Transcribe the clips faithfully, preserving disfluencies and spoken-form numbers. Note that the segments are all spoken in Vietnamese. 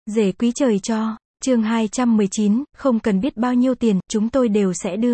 Rể quý trời cho, chương hai trăm mười chín, không cần biết bao nhiêu tiền, chúng tôi đều sẽ đưa.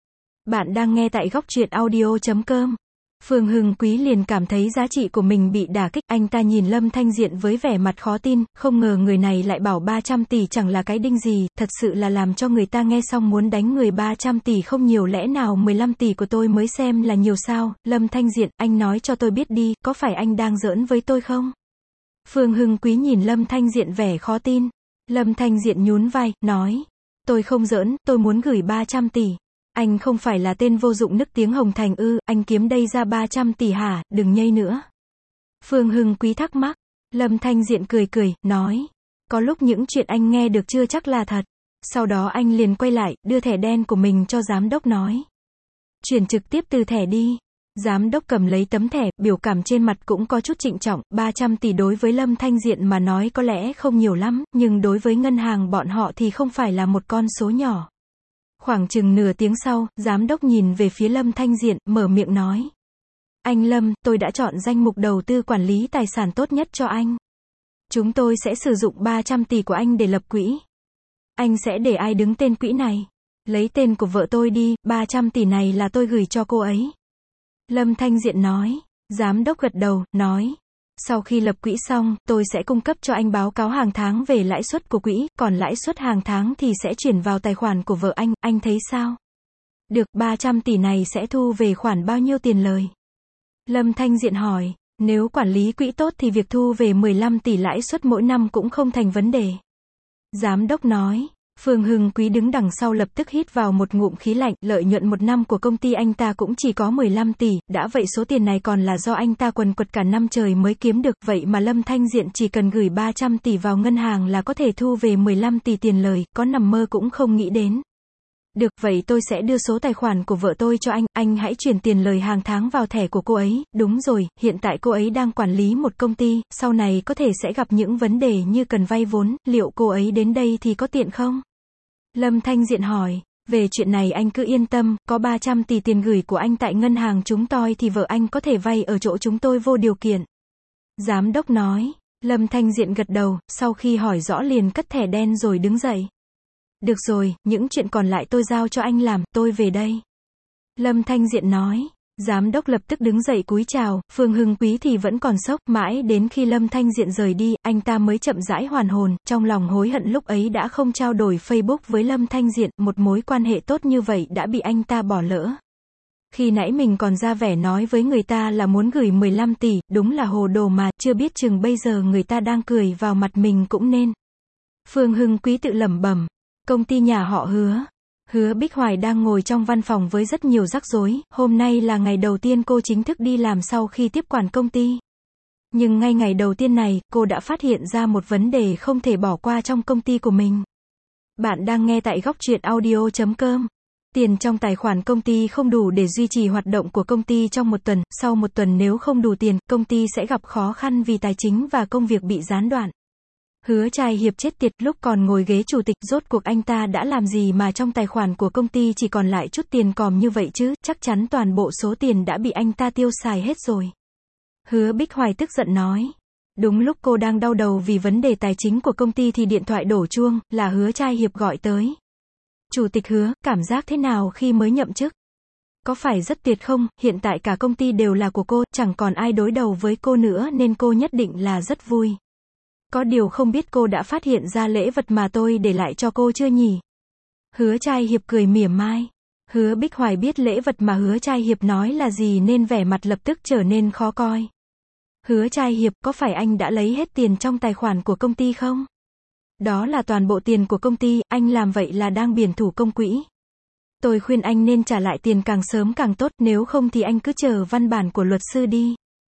Bạn đang nghe tại góc truyện audio chấm com. Phương Hưng Quý liền cảm thấy giá trị của mình bị đả kích, anh ta nhìn Lâm Thanh Diện với vẻ mặt khó tin, không ngờ người này lại bảo ba trăm tỷ chẳng là cái đinh gì, thật sự là làm cho người ta nghe xong muốn đánh người. Ba trăm tỷ không nhiều, lẽ nào mười lăm tỷ của tôi mới xem là nhiều sao? Lâm Thanh Diện, anh nói cho tôi biết đi, có phải anh đang giỡn với tôi không? Phương Hưng Quý nhìn Lâm Thanh Diện vẻ khó tin. Lâm Thanh Diện nhún vai, nói, tôi không giỡn, tôi muốn gửi ba trăm tỷ. Anh không phải là tên vô dụng nức tiếng Hồng Thành ư? Anh kiếm đây ra ba trăm tỷ hả? Đừng nhây nữa. Phương Hưng Quý thắc mắc. Lâm Thanh Diện cười cười, nói, có lúc những chuyện anh nghe được chưa chắc là thật. Sau đó anh liền quay lại, đưa thẻ đen của mình cho giám đốc, nói, chuyển trực tiếp từ thẻ đi. Giám đốc cầm lấy tấm thẻ, biểu cảm trên mặt cũng có chút trịnh trọng. Ba trăm tỷ đối với Lâm Thanh Diện mà nói có lẽ không nhiều lắm, nhưng đối với ngân hàng bọn họ thì không phải là một con số nhỏ. Khoảng chừng nửa tiếng sau, giám đốc nhìn về phía Lâm Thanh Diện, mở miệng nói, anh Lâm, tôi đã chọn danh mục đầu tư quản lý tài sản tốt nhất cho anh. Chúng tôi sẽ sử dụng ba trăm tỷ của anh để lập quỹ. Anh sẽ để ai đứng tên quỹ này? Lấy tên của vợ tôi đi, ba trăm tỷ này là tôi gửi cho cô ấy. Lâm Thanh Diện nói. Giám đốc gật đầu, nói, sau khi lập quỹ xong, tôi sẽ cung cấp cho anh báo cáo hàng tháng về lãi suất của quỹ, còn lãi suất hàng tháng thì sẽ chuyển vào tài khoản của vợ anh, anh thấy sao? Được, ba trăm tỷ này sẽ thu về khoản bao nhiêu tiền lời? Lâm Thanh Diện hỏi, nếu quản lý quỹ tốt thì việc thu về mười lăm tỷ lãi suất mỗi năm cũng không thành vấn đề. Giám đốc nói. Phương Hưng Quý đứng đằng sau lập tức hít vào một ngụm khí lạnh, lợi nhuận một năm của công ty anh ta cũng chỉ có mười lăm tỷ, đã vậy số tiền này còn là do anh ta quần quật cả năm trời mới kiếm được, vậy mà Lâm Thanh Diện chỉ cần gửi ba trăm tỷ vào ngân hàng là có thể thu về mười lăm tỷ tiền lời, có nằm mơ cũng không nghĩ đến. Được, vậy tôi sẽ đưa số tài khoản của vợ tôi cho anh, anh hãy chuyển tiền lời hàng tháng vào thẻ của cô ấy. Đúng rồi, hiện tại cô ấy đang quản lý một công ty, sau này có thể sẽ gặp những vấn đề như cần vay vốn, liệu cô ấy đến đây thì có tiện không? Lâm Thanh Diện hỏi, về chuyện này anh cứ yên tâm, có ba trăm tỷ tiền gửi của anh tại ngân hàng chúng tôi thì vợ anh có thể vay ở chỗ chúng tôi vô điều kiện. Giám đốc nói. Lâm Thanh Diện gật đầu, sau khi hỏi rõ liền cất thẻ đen rồi đứng dậy. Được rồi, những chuyện còn lại tôi giao cho anh làm, tôi về đây. Lâm Thanh Diện nói. Giám đốc lập tức đứng dậy cúi chào. Phương Hưng Quý thì vẫn còn sốc, mãi đến khi Lâm Thanh Diện rời đi, anh ta mới chậm rãi hoàn hồn, trong lòng hối hận lúc ấy đã không trao đổi Facebook với Lâm Thanh Diện, một mối quan hệ tốt như vậy đã bị anh ta bỏ lỡ. Khi nãy mình còn ra vẻ nói với người ta là muốn gửi mười lăm tỷ, đúng là hồ đồ mà, chưa biết chừng bây giờ người ta đang cười vào mặt mình cũng nên. Phương Hưng Quý tự lẩm bẩm. Công ty nhà họ Hứa. Hứa Bích Hoài đang ngồi trong văn phòng với rất nhiều rắc rối, hôm nay là ngày đầu tiên cô chính thức đi làm sau khi tiếp quản công ty. Nhưng ngay ngày đầu tiên này, cô đã phát hiện ra một vấn đề không thể bỏ qua trong công ty của mình. Bạn đang nghe tại góc truyện audio chấm com. Tiền trong tài khoản công ty không đủ để duy trì hoạt động của công ty trong một tuần, sau một tuần nếu không đủ tiền, công ty sẽ gặp khó khăn vì tài chính và công việc bị gián đoạn. Hứa Trai Hiệp chết tiệt, lúc còn ngồi ghế chủ tịch, rốt cuộc anh ta đã làm gì mà trong tài khoản của công ty chỉ còn lại chút tiền còm như vậy chứ, chắc chắn toàn bộ số tiền đã bị anh ta tiêu xài hết rồi. Hứa Bích Hoài tức giận nói. Đúng lúc cô đang đau đầu vì vấn đề tài chính của công ty thì điện thoại đổ chuông, là Hứa Trai Hiệp gọi tới. Chủ tịch Hứa, cảm giác thế nào khi mới nhậm chức? Có phải rất tuyệt không, hiện tại cả công ty đều là của cô, chẳng còn ai đối đầu với cô nữa nên cô nhất định là rất vui. Có điều không biết cô đã phát hiện ra lễ vật mà tôi để lại cho cô chưa nhỉ? Hứa Trai Hiệp cười mỉa mai. Hứa Bích Hoài biết lễ vật mà Hứa Trai Hiệp nói là gì nên vẻ mặt lập tức trở nên khó coi. Hứa Trai Hiệp, có phải anh đã lấy hết tiền trong tài khoản của công ty không? Đó là toàn bộ tiền của công ty, anh làm vậy là đang biển thủ công quỹ. Tôi khuyên anh nên trả lại tiền càng sớm càng tốt, nếu không thì anh cứ chờ văn bản của luật sư đi.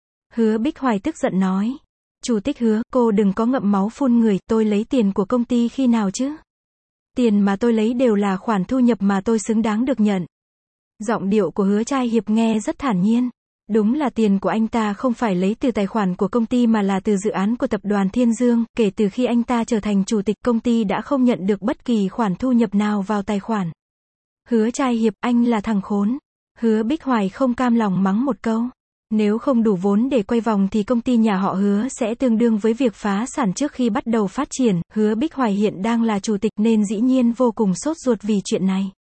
Hứa Bích Hoài tức giận nói. Chủ tịch Hứa, cô đừng có ngậm máu phun người, tôi lấy tiền của công ty khi nào chứ? Tiền mà tôi lấy đều là khoản thu nhập mà tôi xứng đáng được nhận. Giọng điệu của Hứa Trai Hiệp nghe rất thản nhiên. Đúng là tiền của anh ta không phải lấy từ tài khoản của công ty mà là từ dự án của tập đoàn Thiên Dương, kể từ khi anh ta trở thành chủ tịch công ty đã không nhận được bất kỳ khoản thu nhập nào vào tài khoản. Hứa Trai Hiệp, anh là thằng khốn. Hứa Bích Hoài không cam lòng mắng một câu. Nếu không đủ vốn để quay vòng thì công ty nhà họ Hứa sẽ tương đương với việc phá sản trước khi bắt đầu phát triển. Hứa Bích Hoài hiện đang là chủ tịch nên dĩ nhiên vô cùng sốt ruột vì chuyện này.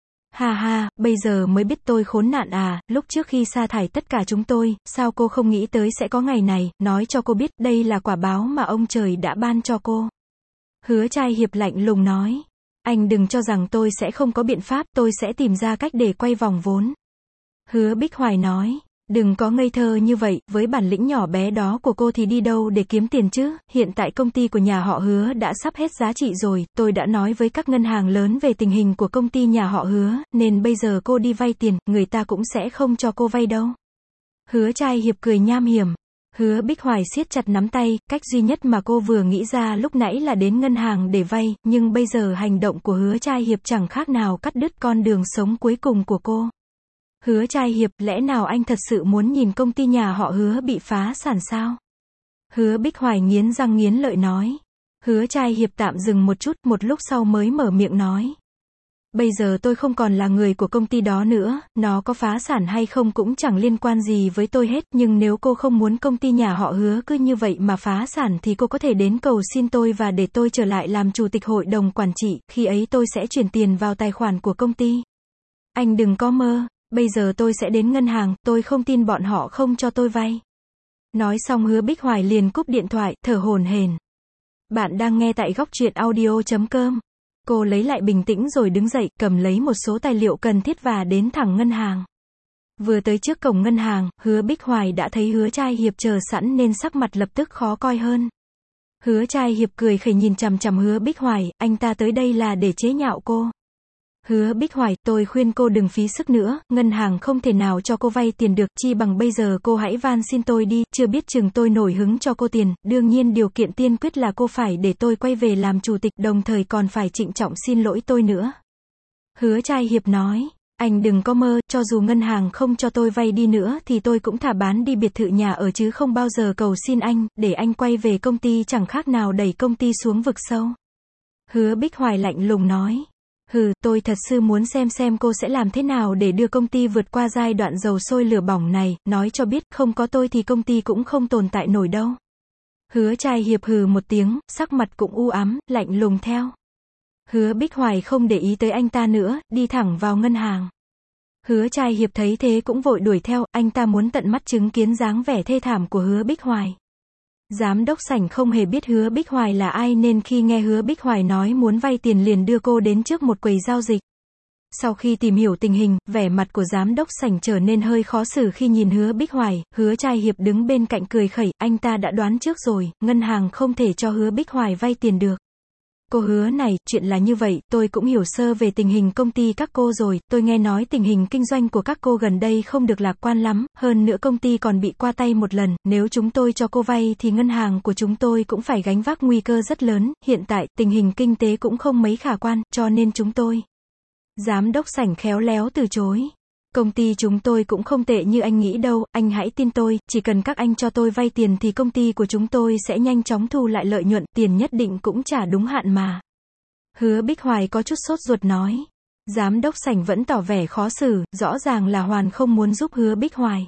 Ha ha, bây giờ mới biết tôi khốn nạn à, lúc trước khi sa thải tất cả chúng tôi, sao cô không nghĩ tới sẽ có ngày này, nói cho cô biết, đây là quả báo mà ông trời đã ban cho cô. Hứa Trai Hiệp lạnh lùng nói. Anh đừng cho rằng tôi sẽ không có biện pháp, tôi sẽ tìm ra cách để quay vòng vốn. Hứa Bích Hoài nói. Đừng có ngây thơ như vậy, với bản lĩnh nhỏ bé đó của cô thì đi đâu để kiếm tiền chứ, hiện tại công ty của nhà họ Hứa đã sắp hết giá trị rồi, tôi đã nói với các ngân hàng lớn về tình hình của công ty nhà họ Hứa, nên bây giờ cô đi vay tiền, người ta cũng sẽ không cho cô vay đâu. Hứa Trai Hiệp cười nham hiểm. Hứa Bích Hoài siết chặt nắm tay, cách duy nhất mà cô vừa nghĩ ra lúc nãy là đến ngân hàng để vay, nhưng bây giờ hành động của Hứa Trai Hiệp chẳng khác nào cắt đứt con đường sống cuối cùng của cô. Hứa Trai Hiệp, lẽ nào anh thật sự muốn nhìn công ty nhà họ Hứa bị phá sản sao? Hứa Bích Hoài nghiến răng nghiến lợi nói. Hứa Trai Hiệp tạm dừng một chút, một lúc sau mới mở miệng nói. Bây giờ tôi không còn là người của công ty đó nữa, nó có phá sản hay không cũng chẳng liên quan gì với tôi hết, nhưng nếu cô không muốn công ty nhà họ Hứa cứ như vậy mà phá sản thì cô có thể đến cầu xin tôi và để tôi trở lại làm chủ tịch hội đồng quản trị, khi ấy tôi sẽ chuyển tiền vào tài khoản của công ty. Anh đừng có mơ. Bây giờ tôi sẽ đến ngân hàng, tôi không tin bọn họ không cho tôi vay. Nói xong Hứa Bích Hoài liền cúp điện thoại, thở hổn hển. Bạn đang nghe tại góc truyện audio chấm com. Cô lấy lại bình tĩnh rồi đứng dậy, cầm lấy một số tài liệu cần thiết và đến thẳng ngân hàng. Vừa tới trước cổng ngân hàng, Hứa Bích Hoài đã thấy Hứa Trai Hiệp chờ sẵn nên sắc mặt lập tức khó coi hơn. Hứa Trai Hiệp cười khẩy nhìn chằm chằm Hứa Bích Hoài, anh ta tới đây là để chế nhạo cô. Hứa Bích Hoài, tôi khuyên cô đừng phí sức nữa, ngân hàng không thể nào cho cô vay tiền được, chi bằng bây giờ cô hãy van xin tôi đi, chưa biết chừng tôi nổi hứng cho cô tiền, đương nhiên điều kiện tiên quyết là cô phải để tôi quay về làm chủ tịch, đồng thời còn phải trịnh trọng xin lỗi tôi nữa. Hứa Trai Hiệp nói, anh đừng có mơ, cho dù ngân hàng không cho tôi vay đi nữa thì tôi cũng thả bán đi biệt thự nhà ở chứ không bao giờ cầu xin anh, để anh quay về công ty chẳng khác nào đẩy công ty xuống vực sâu. Hứa Bích Hoài lạnh lùng nói. Hừ, tôi thật sự muốn xem xem cô sẽ làm thế nào để đưa công ty vượt qua giai đoạn dầu sôi lửa bỏng này, nói cho biết, không có tôi thì công ty cũng không tồn tại nổi đâu. Hứa Trai Hiệp hừ một tiếng, sắc mặt cũng u ám, lạnh lùng theo. Hứa Bích Hoài không để ý tới anh ta nữa, đi thẳng vào ngân hàng. Hứa Trai Hiệp thấy thế cũng vội đuổi theo, anh ta muốn tận mắt chứng kiến dáng vẻ thê thảm của Hứa Bích Hoài. Giám đốc sảnh không hề biết Hứa Bích Hoài là ai nên khi nghe Hứa Bích Hoài nói muốn vay tiền liền đưa cô đến trước một quầy giao dịch. Sau khi tìm hiểu tình hình, vẻ mặt của giám đốc sảnh trở nên hơi khó xử khi nhìn Hứa Bích Hoài. Hứa Trai Hiệp đứng bên cạnh cười khẩy, anh ta đã đoán trước rồi, ngân hàng không thể cho Hứa Bích Hoài vay tiền được. Cô Hứa này, chuyện là như vậy, tôi cũng hiểu sơ về tình hình công ty các cô rồi, tôi nghe nói tình hình kinh doanh của các cô gần đây không được lạc quan lắm, hơn nữa công ty còn bị qua tay một lần, nếu chúng tôi cho cô vay thì ngân hàng của chúng tôi cũng phải gánh vác nguy cơ rất lớn, hiện tại, tình hình kinh tế cũng không mấy khả quan, cho nên chúng tôi. Giám đốc sảnh khéo léo từ chối. Công ty chúng tôi cũng không tệ như anh nghĩ đâu, anh hãy tin tôi, chỉ cần các anh cho tôi vay tiền thì công ty của chúng tôi sẽ nhanh chóng thu lại lợi nhuận, tiền nhất định cũng trả đúng hạn mà. Hứa Bích Hoài có chút sốt ruột nói. Giám đốc sảnh vẫn tỏ vẻ khó xử, rõ ràng là hoàn không muốn giúp Hứa Bích Hoài.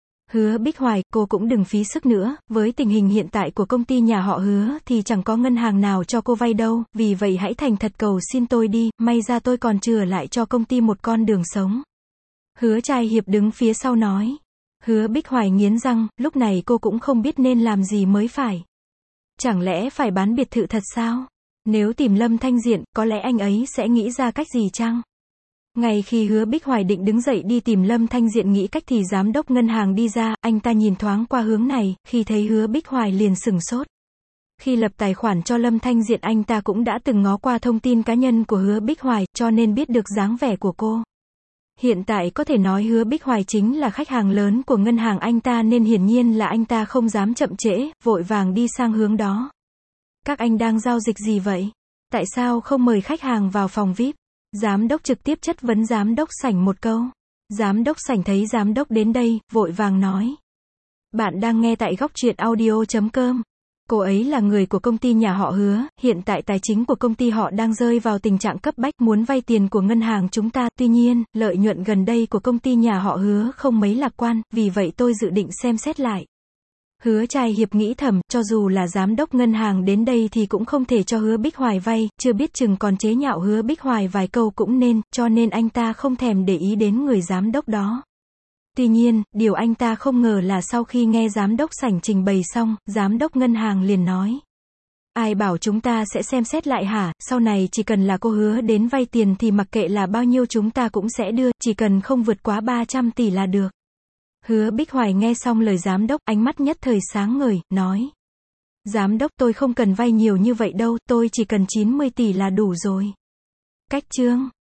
Hứa Bích Hoài, cô cũng đừng phí sức nữa, với tình hình hiện tại của công ty nhà họ Hứa thì chẳng có ngân hàng nào cho cô vay đâu, vì vậy hãy thành thật cầu xin tôi đi, may ra tôi còn chừa lại cho công ty một con đường sống. Hứa Trai Hiệp đứng phía sau nói. Hứa Bích Hoài nghiến răng, lúc này cô cũng không biết nên làm gì mới phải. Chẳng lẽ phải bán biệt thự thật sao? Nếu tìm Lâm Thanh Diện, có lẽ anh ấy sẽ nghĩ ra cách gì chăng? Ngay khi Hứa Bích Hoài định đứng dậy đi tìm Lâm Thanh Diện nghĩ cách thì giám đốc ngân hàng đi ra, anh ta nhìn thoáng qua hướng này, khi thấy Hứa Bích Hoài liền sửng sốt. Khi lập tài khoản cho Lâm Thanh Diện anh ta cũng đã từng ngó qua thông tin cá nhân của Hứa Bích Hoài, cho nên biết được dáng vẻ của cô. Hiện tại có thể nói Hứa Bích Hoài chính là khách hàng lớn của ngân hàng anh ta nên hiển nhiên là anh ta không dám chậm trễ, vội vàng đi sang hướng đó. Các anh đang giao dịch gì vậy? Tại sao không mời khách hàng vào phòng vi ai pi? Giám đốc trực tiếp chất vấn giám đốc sảnh một câu. Giám đốc sảnh thấy giám đốc đến đây, vội vàng nói. Bạn đang nghe tại góc truyện audio chấm com. Cô ấy là người của công ty nhà họ Hứa, hiện tại tài chính của công ty họ đang rơi vào tình trạng cấp bách, muốn vay tiền của ngân hàng chúng ta, tuy nhiên, lợi nhuận gần đây của công ty nhà họ Hứa không mấy lạc quan, vì vậy tôi dự định xem xét lại. Hứa Trai Hiệp nghĩ thầm, cho dù là giám đốc ngân hàng đến đây thì cũng không thể cho Hứa Bích Hoài vay, chưa biết chừng còn chế nhạo Hứa Bích Hoài vài câu cũng nên, cho nên anh ta không thèm để ý đến người giám đốc đó. Tuy nhiên, điều anh ta không ngờ là sau khi nghe giám đốc sảnh trình bày xong, giám đốc ngân hàng liền nói. Ai bảo chúng ta sẽ xem xét lại hả, sau này chỉ cần là cô Hứa đến vay tiền thì mặc kệ là bao nhiêu chúng ta cũng sẽ đưa, chỉ cần không vượt quá ba trăm tỷ là được. Hứa Bích Hoài nghe xong lời giám đốc, ánh mắt nhất thời sáng ngời, nói. Giám đốc tôi không cần vay nhiều như vậy đâu, tôi chỉ cần chín mươi tỷ là đủ rồi. Cách chương